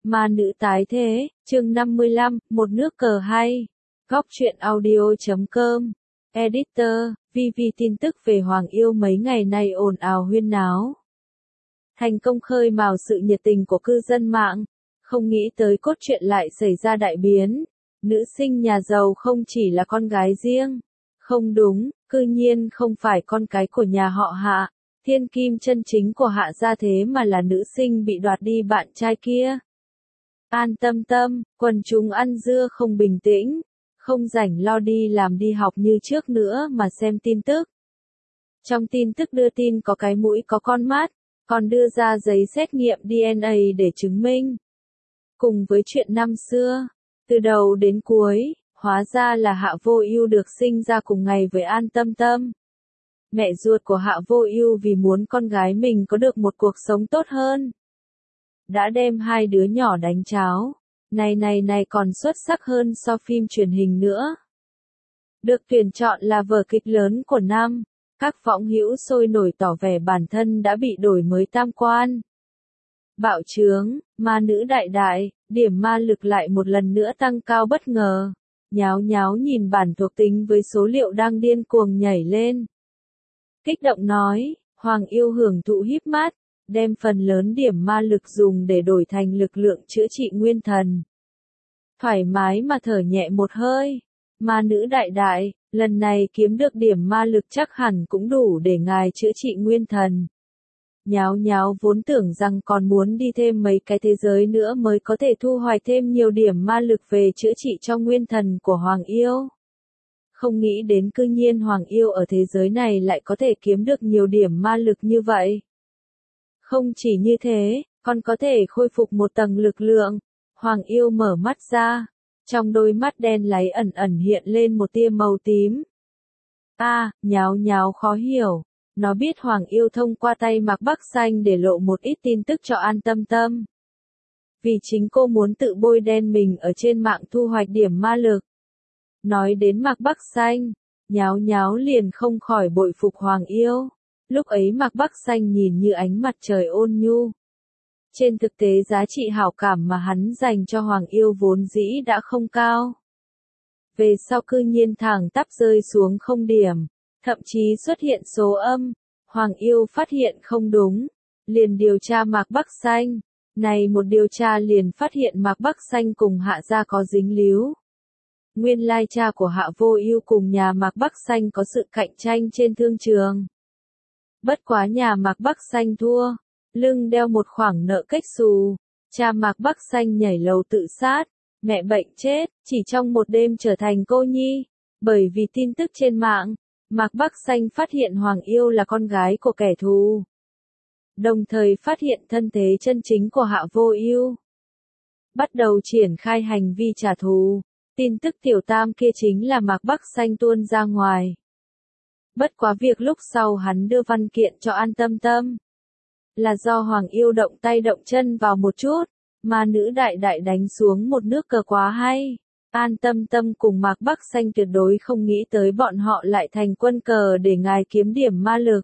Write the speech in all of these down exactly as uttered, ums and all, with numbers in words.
Ma nữ tái thế, chương năm mươi lăm, một nước cờ hay. Góc truyện audio chấm com. Editor, vê vê tin tức về Hoàng Yêu mấy ngày nay ồn ào huyên náo. Thành công khơi mào sự nhiệt tình của cư dân mạng. Không nghĩ tới cốt truyện lại xảy ra đại biến. Nữ sinh nhà giàu không chỉ là con gái riêng. Không đúng, cư nhiên không phải con cái của nhà họ Hạ. Thiên kim chân chính của Hạ gia thế mà là nữ sinh bị đoạt đi bạn trai kia. An Tâm Tâm, quần chúng ăn dưa không bình tĩnh, không rảnh lo đi làm đi học như trước nữa mà xem tin tức. Trong tin tức đưa tin có cái mũi có con mắt, còn đưa ra giấy xét nghiệm đê en a để chứng minh. Cùng với chuyện năm xưa, từ đầu đến cuối, hóa ra là Hạ Vô Ưu được sinh ra cùng ngày với An Tâm Tâm. Mẹ ruột của Hạ Vô Ưu vì muốn con gái mình có được một cuộc sống tốt hơn, đã đem hai đứa nhỏ đánh cháo. Này này này còn xuất sắc hơn so phim truyền hình nữa. Được tuyển chọn là vở kịch lớn của năm, các võng hữu sôi nổi tỏ vẻ bản thân đã bị đổi mới tam quan. Bạo chướng, ma nữ đại đại, điểm ma lực lại một lần nữa tăng cao bất ngờ. Nháo nháo nhìn bản thuộc tính với số liệu đang điên cuồng nhảy lên. Kích động nói, Hoàng Yêu hưởng thụ híp mắt, đem phần lớn điểm ma lực dùng để đổi thành lực lượng chữa trị nguyên thần. Thoải mái mà thở nhẹ một hơi. Ma nữ đại đại, lần này kiếm được điểm ma lực chắc hẳn cũng đủ để ngài chữa trị nguyên thần. Nháo nháo vốn tưởng rằng còn muốn đi thêm mấy cái thế giới nữa mới có thể thu hoạch thêm nhiều điểm ma lực về chữa trị cho nguyên thần của Hoàng Yêu. Không nghĩ đến cư nhiên Hoàng Yêu ở thế giới này lại có thể kiếm được nhiều điểm ma lực như vậy. Không chỉ như thế, còn có thể khôi phục một tầng lực lượng. Hoàng Yêu mở mắt ra, trong đôi mắt đen láy ẩn ẩn hiện lên một tia màu tím. A, à, nháo nháo khó hiểu. Nó biết Hoàng Yêu thông qua tay Mạc Bắc Xanh để lộ một ít tin tức cho An Tâm Tâm. Vì chính cô muốn tự bôi đen mình ở trên mạng thu hoạch điểm ma lực. Nói đến Mạc Bắc Xanh, nháo nháo liền không khỏi bội phục Hoàng Yêu. Lúc ấy Mạc Bắc Xanh nhìn như ánh mặt trời ôn nhu. Trên thực tế giá trị hảo cảm mà hắn dành cho Hoàng Yêu vốn dĩ đã không cao. Về sau cư nhiên thẳng tắp rơi xuống không điểm, thậm chí xuất hiện số âm. Hoàng Yêu phát hiện không đúng, liền điều tra Mạc Bắc Xanh. Này một điều tra liền phát hiện Mạc Bắc Xanh cùng Hạ gia có dính líu. Nguyên lai cha của Hạ Vô Ưu cùng nhà Mạc Bắc Xanh có sự cạnh tranh trên thương trường. Bất quá nhà Mạc Bắc Xanh thua, lưng đeo một khoản nợ cách xù, cha Mạc Bắc Xanh nhảy lầu tự sát, mẹ bệnh chết, chỉ trong một đêm trở thành cô nhi. Bởi vì tin tức trên mạng, Mạc Bắc Xanh phát hiện Hoàng Yêu là con gái của kẻ thù. Đồng thời phát hiện thân thế chân chính của Hạ Vô Ưu. Bắt đầu triển khai hành vi trả thù, tin tức tiểu tam kia chính là Mạc Bắc Xanh tuôn ra ngoài. Bất quá việc lúc sau hắn đưa văn kiện cho An Tâm Tâm, là do Hoàng Yêu động tay động chân vào một chút, mà nữ đại đại đánh xuống một nước cờ quá hay. An Tâm Tâm cùng Mạc Bắc Xanh tuyệt đối không nghĩ tới bọn họ lại thành quân cờ để ngài kiếm điểm ma lực.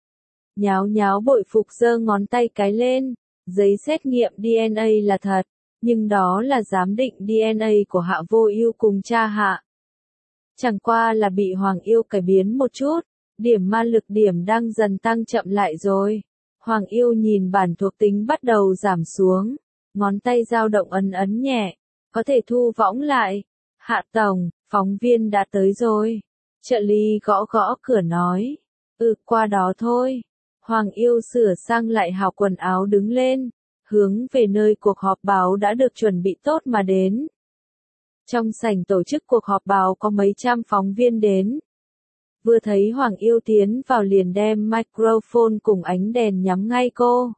Nháo nháo bội phục giơ ngón tay cái lên, giấy xét nghiệm đê en a là thật, nhưng đó là giám định đê en a của Hạ Vô Ưu cùng cha Hạ. Chẳng qua là bị Hoàng Yêu cải biến một chút, điểm ma lực điểm đang dần tăng chậm lại rồi. Hoàng Yêu nhìn bản thuộc tính bắt đầu giảm xuống, ngón tay dao động ấn ấn nhẹ, có thể thu võng lại. Hạ tổng, phóng viên đã tới rồi. Trợ lý gõ gõ cửa nói, ừ qua đó thôi. Hoàng Yêu sửa sang lại hào quần áo đứng lên, hướng về nơi cuộc họp báo đã được chuẩn bị tốt mà đến. Trong sảnh tổ chức cuộc họp báo có mấy trăm phóng viên đến. Vừa thấy Hoàng Yêu tiến vào liền đem microphone cùng ánh đèn nhắm ngay cô.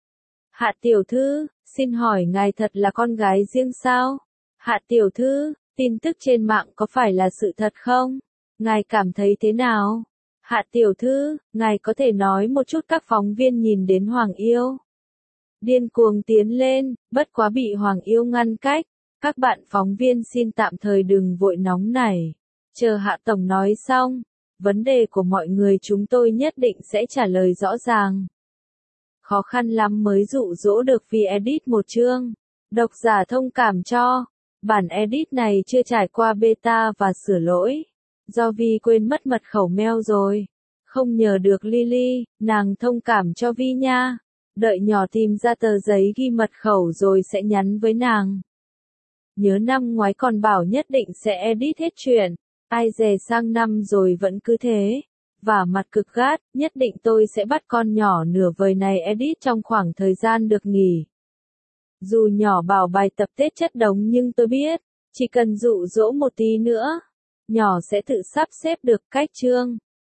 Hạ tiểu thư, xin hỏi ngài thật là con gái riêng sao? Hạ tiểu thư, tin tức trên mạng có phải là sự thật không? Ngài cảm thấy thế nào? Hạ tiểu thư, ngài có thể nói một chút. Các phóng viên nhìn đến Hoàng Yêu điên cuồng tiến lên, bất quá bị Hoàng Yêu ngăn cách. Các bạn phóng viên xin tạm thời đừng vội nóng nảy. Chờ Hạ tổng nói xong, vấn đề của mọi người chúng tôi nhất định sẽ trả lời rõ ràng. Khó khăn lắm mới dụ dỗ được Vi edit một chương. Độc giả thông cảm cho. Bản edit này chưa trải qua beta và sửa lỗi. Do Vi quên mất mật khẩu mail rồi. Không nhờ được Lily, nàng thông cảm cho Vi nha. Đợi nhỏ tìm ra tờ giấy ghi mật khẩu rồi sẽ nhắn với nàng. Nhớ năm ngoái còn bảo nhất định sẽ edit hết chuyện. Ai dè sang năm rồi vẫn cứ thế. Và mặt cực gắt, nhất định tôi sẽ bắt con nhỏ nửa vời này edit trong khoảng thời gian được nghỉ. Dù nhỏ bảo bài tập Tết chất đống nhưng tôi biết, chỉ cần dụ dỗ một tí nữa, nhỏ sẽ tự sắp xếp được cách chương.